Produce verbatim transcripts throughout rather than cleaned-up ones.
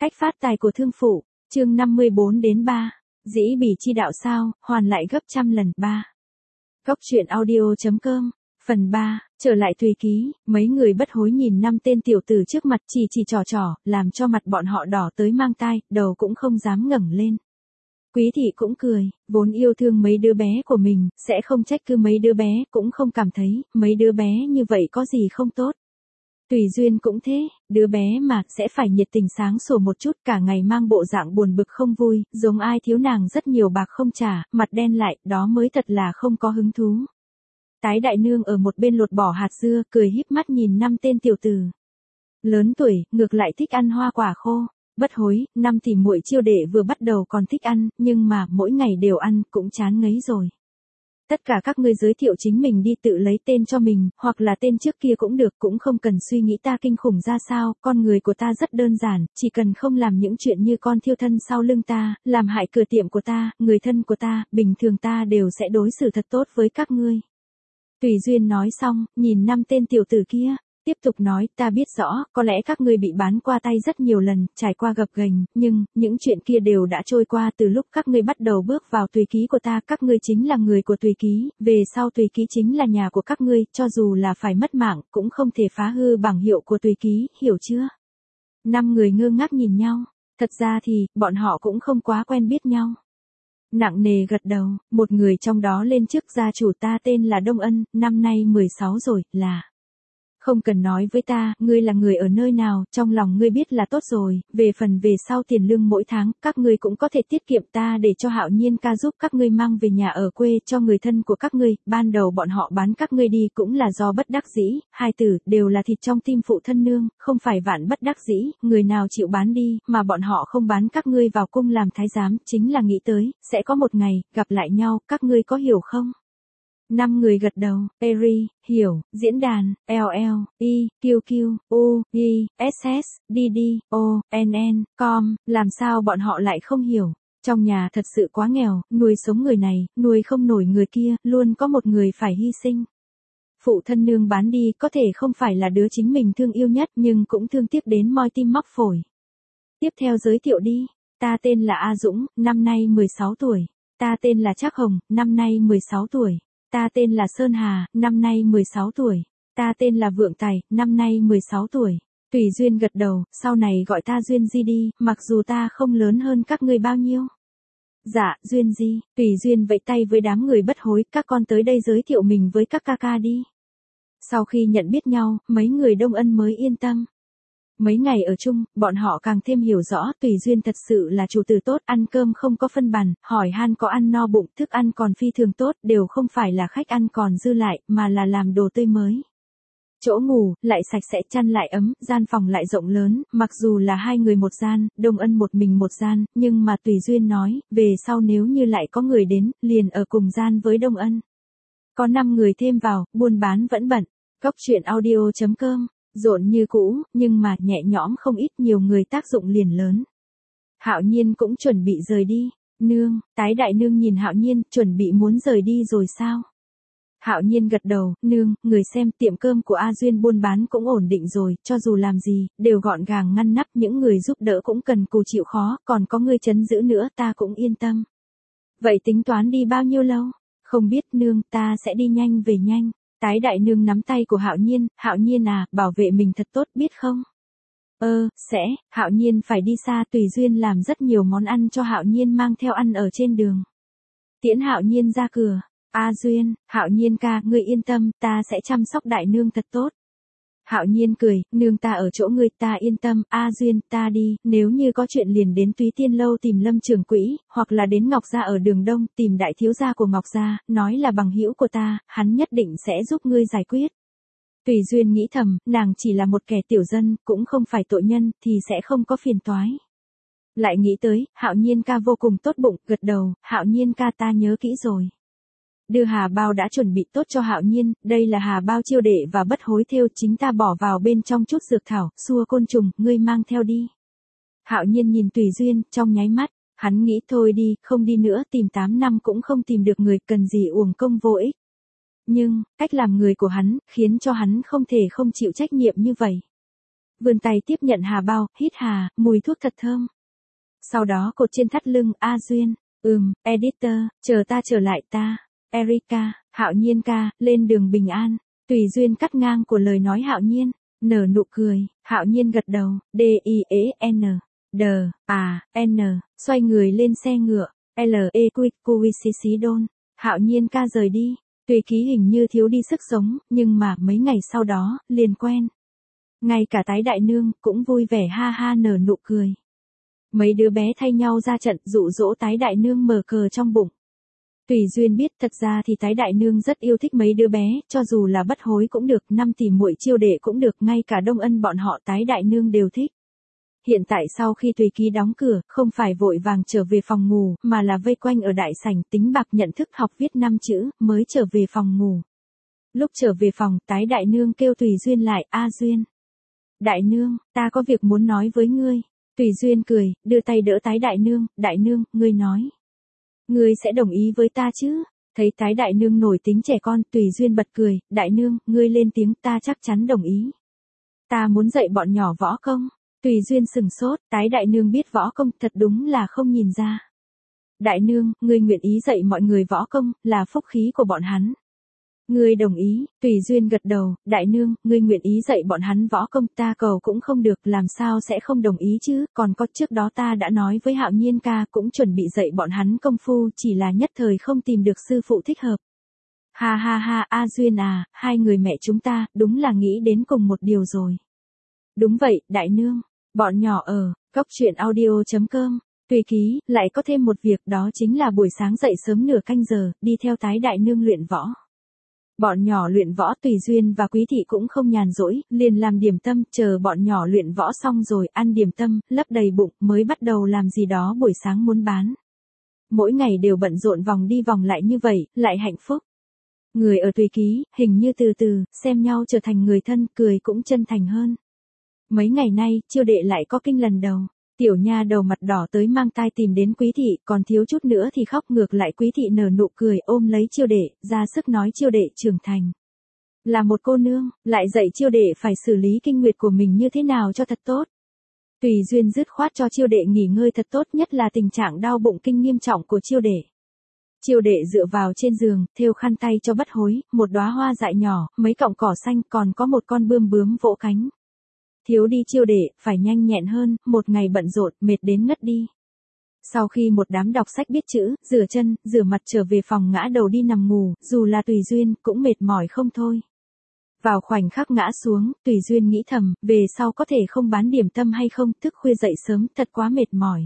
Cách phát tài của thương phụ, chương năm mươi bốn đến ba. Dĩ bỉ chi đạo sao, hoàn lại gấp trăm lần. ba. Góc truyện audio chấm com, phần ba, trở lại tùy ký, mấy người bất hối nhìn năm tên tiểu tử trước mặt chỉ chỉ trò trò, làm cho mặt bọn họ đỏ tới mang tai, đầu cũng không dám ngẩng lên. Quý thị cũng cười, vốn yêu thương mấy đứa bé của mình, sẽ không trách cứ mấy đứa bé, cũng không cảm thấy, mấy đứa bé như vậy có gì không tốt. Tùy Duyên cũng thế, đứa bé mà, sẽ phải nhiệt tình sáng sủa một chút, cả ngày mang bộ dạng buồn bực không vui, giống ai thiếu nàng rất nhiều bạc không trả, mặt đen lại, đó mới thật là không có hứng thú. Tái đại nương ở một bên lột bỏ hạt dưa, cười híp mắt nhìn năm tên tiểu tử. Lớn tuổi, ngược lại thích ăn hoa quả khô. Bất hối, năm tỷ muội chiêu đệ vừa bắt đầu còn thích ăn, nhưng mà mỗi ngày đều ăn, cũng chán ngấy rồi. Tất cả các ngươi giới thiệu chính mình đi tự lấy tên cho mình, hoặc là tên trước kia cũng được, cũng không cần suy nghĩ ta kinh khủng ra sao, con người của ta rất đơn giản, chỉ cần không làm những chuyện như con thiêu thân sau lưng ta, làm hại cửa tiệm của ta, người thân của ta, bình thường ta đều sẽ đối xử thật tốt với các ngươi. Tùy Duyên nói xong, nhìn năm tên tiểu tử kia. Tiếp tục nói, ta biết rõ, có lẽ các ngươi bị bán qua tay rất nhiều lần, trải qua gập ghềnh, nhưng, những chuyện kia đều đã trôi qua từ lúc các ngươi bắt đầu bước vào tùy ký của ta, các ngươi chính là người của tùy ký, về sau tùy ký chính là nhà của các ngươi, cho dù là phải mất mạng, cũng không thể phá hư bảng hiệu của tùy ký, hiểu chưa? Năm người ngơ ngác nhìn nhau, thật ra thì, bọn họ cũng không quá quen biết nhau. Nặng nề gật đầu, một người trong đó lên trước gia chủ ta tên là Đông Ân, năm nay mười sáu rồi, là... Không cần nói với ta, ngươi là người ở nơi nào, trong lòng ngươi biết là tốt rồi, về phần về sau tiền lương mỗi tháng, các ngươi cũng có thể tiết kiệm ta để cho Hạo Nhiên ca giúp các ngươi mang về nhà ở quê cho người thân của các ngươi, ban đầu bọn họ bán các ngươi đi cũng là do bất đắc dĩ, hai tử, đều là thịt trong tim phụ thân nương, không phải vạn bất đắc dĩ, người nào chịu bán đi, mà bọn họ không bán các ngươi vào cung làm thái giám, chính là nghĩ tới, sẽ có một ngày, gặp lại nhau, các ngươi có hiểu không? Năm người gật đầu, Eri, hiểu, diễn đàn, L L, E, Q Q, U, E, S S, D D, O, N N, com, làm sao bọn họ lại không hiểu. Trong nhà thật sự quá nghèo, nuôi sống người này, nuôi không nổi người kia, luôn có một người phải hy sinh. Phụ thân nương bán đi có thể không phải là đứa chính mình thương yêu nhất nhưng cũng thương tiếc đến moi tim móc phổi. Tiếp theo giới thiệu đi, ta tên là A Dũng, năm nay mười sáu tuổi. Ta tên là Trác Hồng, năm nay mười sáu tuổi. Ta tên là Sơn Hà, năm nay mười sáu tuổi. Ta tên là Vượng Tài, năm nay mười sáu tuổi. Tùy Duyên gật đầu, sau này gọi ta Duyên Di đi, mặc dù ta không lớn hơn các ngươi bao nhiêu. Dạ, Duyên Di, Tùy Duyên vẫy tay với đám người bất hối, các con tới đây giới thiệu mình với các ca ca đi. Sau khi nhận biết nhau, mấy người Đông Ân mới yên tâm. Mấy ngày ở chung, bọn họ càng thêm hiểu rõ Tùy Duyên thật sự là chủ tử tốt, ăn cơm không có phân bàn, hỏi han có ăn no bụng, thức ăn còn phi thường tốt, đều không phải là khách ăn còn dư lại, mà là làm đồ tươi mới. Chỗ ngủ, lại sạch sẽ, chăn lại ấm, gian phòng lại rộng lớn, mặc dù là hai người một gian, Đông Ân một mình một gian, nhưng mà Tùy Duyên nói, về sau nếu như lại có người đến, liền ở cùng gian với Đông Ân. Có năm người thêm vào, buôn bán vẫn bận, góc truyện audio chấm com. Rộn như cũ, nhưng mà nhẹ nhõm không ít, nhiều người tác dụng liền lớn. Hạo Nhiên cũng chuẩn bị rời đi. Nương, tái đại nương nhìn Hạo Nhiên, chuẩn bị muốn rời đi rồi sao? Hạo Nhiên gật đầu, nương, người xem tiệm cơm của A Duyên buôn bán cũng ổn định rồi, cho dù làm gì, đều gọn gàng ngăn nắp, những người giúp đỡ cũng cần cù chịu khó, còn có người trấn giữ nữa ta cũng yên tâm. Vậy tính toán đi bao nhiêu lâu? Không biết nương, ta sẽ đi nhanh về nhanh. Tái đại nương nắm tay của Hạo Nhiên, Hạo Nhiên à, bảo vệ mình thật tốt biết không? Ơ, sẽ, Hạo Nhiên phải đi xa, Tùy Duyên làm rất nhiều món ăn cho Hạo Nhiên mang theo ăn ở trên đường. Tiễn Hạo Nhiên ra cửa, A Duyên, Hạo Nhiên ca, ngươi yên tâm, ta sẽ chăm sóc đại nương thật tốt. Hạo Nhiên cười, nương ta ở chỗ ngươi, ta yên tâm, A Duyên, ta đi, nếu như có chuyện liền đến Túy Tiên Lâu tìm Lâm Trường Quỹ, hoặc là đến Ngọc Gia ở đường Đông, tìm đại thiếu gia của Ngọc Gia, nói là bằng hữu của ta, hắn nhất định sẽ giúp ngươi giải quyết. Tùy Duyên nghĩ thầm, nàng chỉ là một kẻ tiểu dân, cũng không phải tội nhân, thì sẽ không có phiền toái. Lại nghĩ tới, Hạo Nhiên ca vô cùng tốt bụng, gật đầu, Hạo Nhiên ca ta nhớ kỹ rồi. Đưa hà bao đã chuẩn bị tốt cho Hạo Nhiên, đây là hà bao chiêu đệ và bất hối thêu, chính ta bỏ vào bên trong chút dược thảo, xua côn trùng, ngươi mang theo đi. Hạo Nhiên nhìn Tùy Duyên, trong nháy mắt, hắn nghĩ thôi đi, không đi nữa, tìm tám năm cũng không tìm được người, cần gì uổng công vô ích. Nhưng, cách làm người của hắn, khiến cho hắn không thể không chịu trách nhiệm như vậy. vươn tay tiếp nhận hà bao, hít hà, mùi thuốc thật thơm. Sau đó cột trên thắt lưng, A Duyên, ừm, editor, chờ ta trở lại ta, Erika, Hạo Nhiên ca, lên đường bình an. Tùy Duyên cắt ngang của lời nói Hạo Nhiên, nở nụ cười, Hạo Nhiên gật đầu, D I E N, D, A, N, xoay người lên xe ngựa, L E Q Q C C Đôn, Hạo Nhiên ca rời đi. Tùy Ký hình như thiếu đi sức sống, nhưng mà mấy ngày sau đó, liền quen. Ngay cả Tái Đại Nương cũng vui vẻ ha ha nở nụ cười. Mấy đứa bé thay nhau ra trận dụ dỗ Tái Đại Nương mở cờ trong bụng. Tùy Duyên biết thật ra thì Tái Đại Nương rất yêu thích mấy đứa bé, cho dù là bất hối cũng được, năm tỷ muội Chiêu Đệ cũng được, ngay cả Đông Ân bọn họ Tái Đại Nương đều thích. Hiện tại sau khi Tùy Ký đóng cửa, không phải vội vàng trở về phòng ngủ, mà là vây quanh ở đại sảnh tính bạc nhận thức học viết năm chữ, mới trở về phòng ngủ. Lúc trở về phòng, Tái Đại Nương kêu Tùy Duyên lại, A Duyên. Đại Nương, ta có việc muốn nói với ngươi. Tùy Duyên cười, đưa tay đỡ Tái Đại Nương, Đại Nương, ngươi nói. Ngươi sẽ đồng ý với ta chứ? Thấy Tái Đại Nương nổi tính trẻ con, Tùy Duyên bật cười, Đại Nương, ngươi lên tiếng, ta chắc chắn đồng ý. Ta muốn dạy bọn nhỏ võ công. Tùy Duyên sừng sốt, Tái Đại Nương biết võ công, thật đúng là không nhìn ra. Đại Nương, ngươi nguyện ý dạy mọi người võ công, là phúc khí của bọn hắn. Ngươi đồng ý, Tùy Duyên gật đầu, Đại Nương, ngươi nguyện ý dạy bọn hắn võ công, ta cầu cũng không được, làm sao sẽ không đồng ý chứ, còn có trước đó ta đã nói với Hạo Nhiên ca cũng chuẩn bị dạy bọn hắn công phu, chỉ là nhất thời không tìm được sư phụ thích hợp. Ha ha ha, A Duyên à, hai người mẹ chúng ta, đúng là nghĩ đến cùng một điều rồi. Đúng vậy, Đại Nương, bọn nhỏ ở, góc truyện audio.com, Tùy Ký, lại có thêm một việc đó chính là buổi sáng dậy sớm nửa canh giờ, đi theo Tái Đại Nương luyện võ. Bọn nhỏ luyện võ, Tùy Duyên và Quý Thị cũng không nhàn rỗi, liền làm điểm tâm, chờ bọn nhỏ luyện võ xong rồi, ăn điểm tâm, lấp đầy bụng, mới bắt đầu làm gì đó buổi sáng muốn bán. Mỗi ngày đều bận rộn vòng đi vòng lại như vậy, lại hạnh phúc. Người ở Tùy Ký, hình như từ từ, xem nhau trở thành người thân, cười cũng chân thành hơn. Mấy ngày nay, Chiêu Đệ lại có kinh lần đầu. Tiểu nha đầu mặt đỏ tới mang tai tìm đến Quý Thị, còn thiếu chút nữa thì khóc, ngược lại Quý Thị nở nụ cười ôm lấy Chiêu Đệ, ra sức nói Chiêu Đệ trưởng thành. Là một cô nương, lại dạy Chiêu Đệ phải xử lý kinh nguyệt của mình như thế nào cho thật tốt. Tùy Duyên dứt khoát cho Chiêu Đệ nghỉ ngơi thật tốt, nhất là tình trạng đau bụng kinh nghiêm trọng của Chiêu Đệ. Chiêu Đệ dựa vào trên giường, thêu khăn tay cho bất hối, một đóa hoa dại nhỏ, mấy cọng cỏ xanh, còn có một con bươm bướm vỗ cánh. Thiếu đi Chiêu Đệ, phải nhanh nhẹn hơn, một ngày bận rộn, mệt đến ngất đi. Sau khi một đám đọc sách biết chữ, rửa chân, rửa mặt trở về phòng ngã đầu đi nằm ngủ, dù là Tùy Duyên, cũng mệt mỏi không thôi. Vào khoảnh khắc ngã xuống, Tùy Duyên nghĩ thầm, về sau có thể không bán điểm tâm hay không, thức khuya dậy sớm, thật quá mệt mỏi.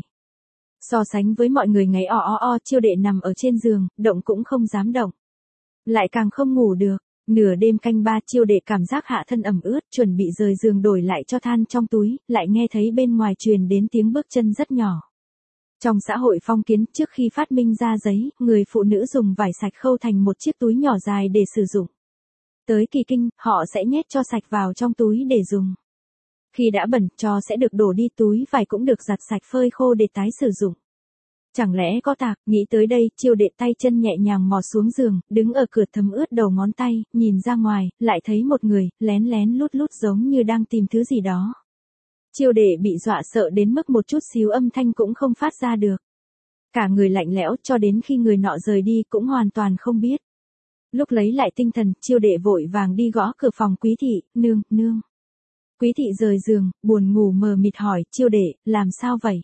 So sánh với mọi người ngáy o o o, Chiêu Đệ nằm ở trên giường, động cũng không dám động. Lại càng không ngủ được. Nửa đêm canh ba, Chiêu Đệ cảm giác hạ thân ẩm ướt, chuẩn bị rời giường đổi lại cho than trong túi, lại nghe thấy bên ngoài truyền đến tiếng bước chân rất nhỏ. Trong xã hội phong kiến, trước khi phát minh ra giấy, người phụ nữ dùng vải sạch khâu thành một chiếc túi nhỏ dài để sử dụng. Tới kỳ kinh, họ sẽ nhét cho sạch vào trong túi để dùng. Khi đã bẩn, cho sẽ được đổ đi, túi vải cũng được giặt sạch phơi khô để tái sử dụng. Chẳng lẽ có tạc, nghĩ tới đây, Chiêu Đệ tay chân nhẹ nhàng mò xuống giường, đứng ở cửa thấm ướt đầu ngón tay, nhìn ra ngoài, lại thấy một người, lén lén lút lút giống như đang tìm thứ gì đó. Chiêu Đệ bị dọa sợ đến mức một chút xíu âm thanh cũng không phát ra được. Cả người lạnh lẽo, cho đến khi người nọ rời đi cũng hoàn toàn không biết. Lúc lấy lại tinh thần, Chiêu Đệ vội vàng đi gõ cửa phòng Quý Thị, nương, nương. Quý Thị rời giường, buồn ngủ mờ mịt hỏi, Chiêu Đệ, làm sao vậy?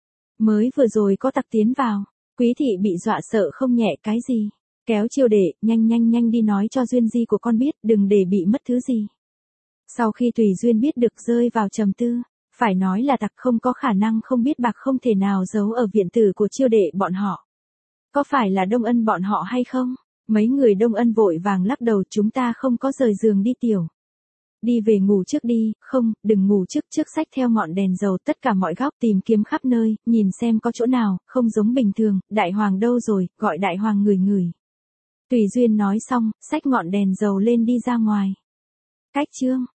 Mới vừa rồi có tặc tiến vào. Quý Thị bị dọa sợ không nhẹ, cái gì? Kéo Chiêu Đệ, nhanh nhanh nhanh đi nói cho Duyên Di của con biết, đừng để bị mất thứ gì. Sau khi Tùy Duyên biết được rơi vào trầm tư, phải nói là tặc không có khả năng không biết, bạc không thể nào giấu ở viện tử của Chiêu Đệ bọn họ. Có phải là Đông Ân bọn họ hay không? Mấy người Đông Ân vội vàng lắc đầu, chúng ta không có rời giường đi tiểu. Đi về ngủ trước đi, không, đừng ngủ trước, trước xách theo ngọn đèn dầu tất cả mọi góc tìm kiếm khắp nơi, nhìn xem có chỗ nào, không giống bình thường, Đại Hoàng đâu rồi, gọi Đại Hoàng ngửi ngửi. Tùy Duyên nói xong, xách ngọn đèn dầu lên đi ra ngoài. Cách chương.